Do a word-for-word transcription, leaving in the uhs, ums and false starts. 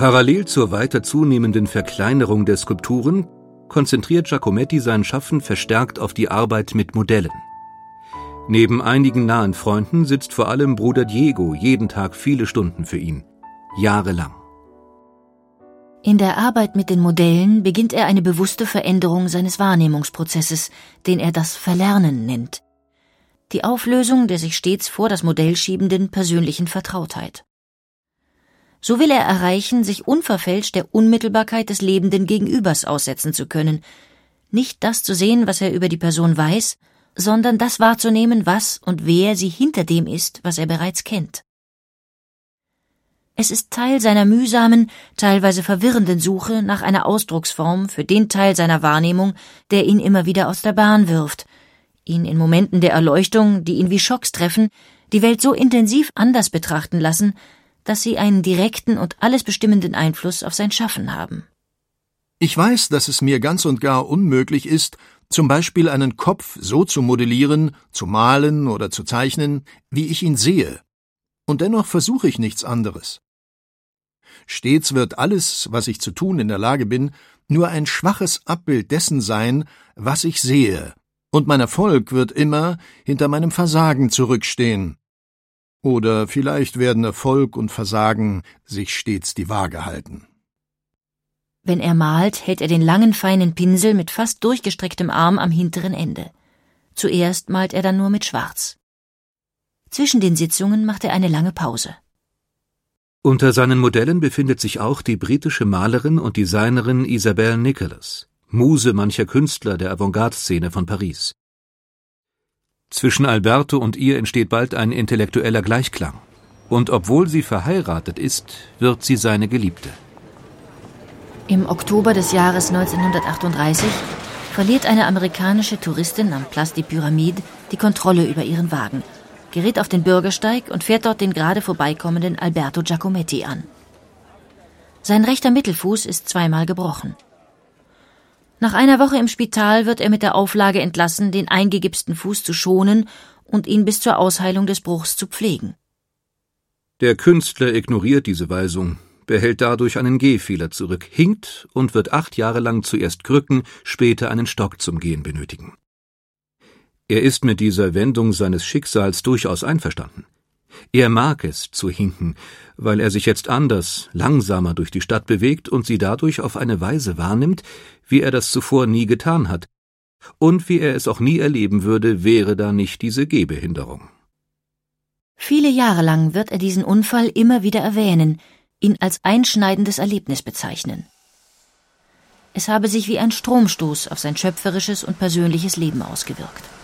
Parallel zur weiter zunehmenden Verkleinerung der Skulpturen konzentriert Giacometti sein Schaffen verstärkt auf die Arbeit mit Modellen. Neben einigen nahen Freunden sitzt vor allem Bruder Diego jeden Tag viele Stunden für ihn, jahrelang. In der Arbeit mit den Modellen beginnt er eine bewusste Veränderung seines Wahrnehmungsprozesses, den er das Verlernen nennt. Die Auflösung der sich stets vor das Modell schiebenden persönlichen Vertrautheit. So will er erreichen, sich unverfälscht der Unmittelbarkeit des lebenden Gegenübers aussetzen zu können, nicht das zu sehen, was er über die Person weiß, sondern das wahrzunehmen, was und wer sie hinter dem ist, was er bereits kennt. Es ist Teil seiner mühsamen, teilweise verwirrenden Suche nach einer Ausdrucksform für den Teil seiner Wahrnehmung, der ihn immer wieder aus der Bahn wirft, ihn in Momenten der Erleuchtung, die ihn wie Schocks treffen, die Welt so intensiv anders betrachten lassen, dass sie einen direkten und alles bestimmenden Einfluss auf sein Schaffen haben. Ich weiß, dass es mir ganz und gar unmöglich ist, zum Beispiel einen Kopf so zu modellieren, zu malen oder zu zeichnen, wie ich ihn sehe. Und dennoch versuche ich nichts anderes. Stets wird alles, was ich zu tun in der Lage bin, nur ein schwaches Abbild dessen sein, was ich sehe, und mein Erfolg wird immer hinter meinem Versagen zurückstehen. Oder vielleicht werden Erfolg und Versagen sich stets die Waage halten. Wenn er malt, hält er den langen, feinen Pinsel mit fast durchgestrecktem Arm am hinteren Ende. Zuerst malt er dann nur mit Schwarz. Zwischen den Sitzungen macht er eine lange Pause. Unter seinen Modellen befindet sich auch die britische Malerin und Designerin Isabelle Nicholas, Muse mancher Künstler der Avantgarde-Szene von Paris. Zwischen Alberto und ihr entsteht bald ein intellektueller Gleichklang. Und obwohl sie verheiratet ist, wird sie seine Geliebte. Im Oktober des Jahres neunzehnhundertachtunddreißig verliert eine amerikanische Touristin am Place des Pyramides die Kontrolle über ihren Wagen, gerät auf den Bürgersteig und fährt dort den gerade vorbeikommenden Alberto Giacometti an. Sein rechter Mittelfuß ist zweimal gebrochen. Nach einer Woche im Spital wird er mit der Auflage entlassen, den eingegipsten Fuß zu schonen und ihn bis zur Ausheilung des Bruchs zu pflegen. Der Künstler ignoriert diese Weisung, behält dadurch einen Gehfehler zurück, hinkt und wird acht Jahre lang zuerst Krücken, später einen Stock zum Gehen benötigen. Er ist mit dieser Wendung seines Schicksals durchaus einverstanden. Er mag es, zu hinken, weil er sich jetzt anders, langsamer durch die Stadt bewegt und sie dadurch auf eine Weise wahrnimmt, wie er das zuvor nie getan hat, und wie er es auch nie erleben würde, wäre da nicht diese Gehbehinderung. Viele Jahre lang wird er diesen Unfall immer wieder erwähnen, ihn als einschneidendes Erlebnis bezeichnen. Es habe sich wie ein Stromstoß auf sein schöpferisches und persönliches Leben ausgewirkt.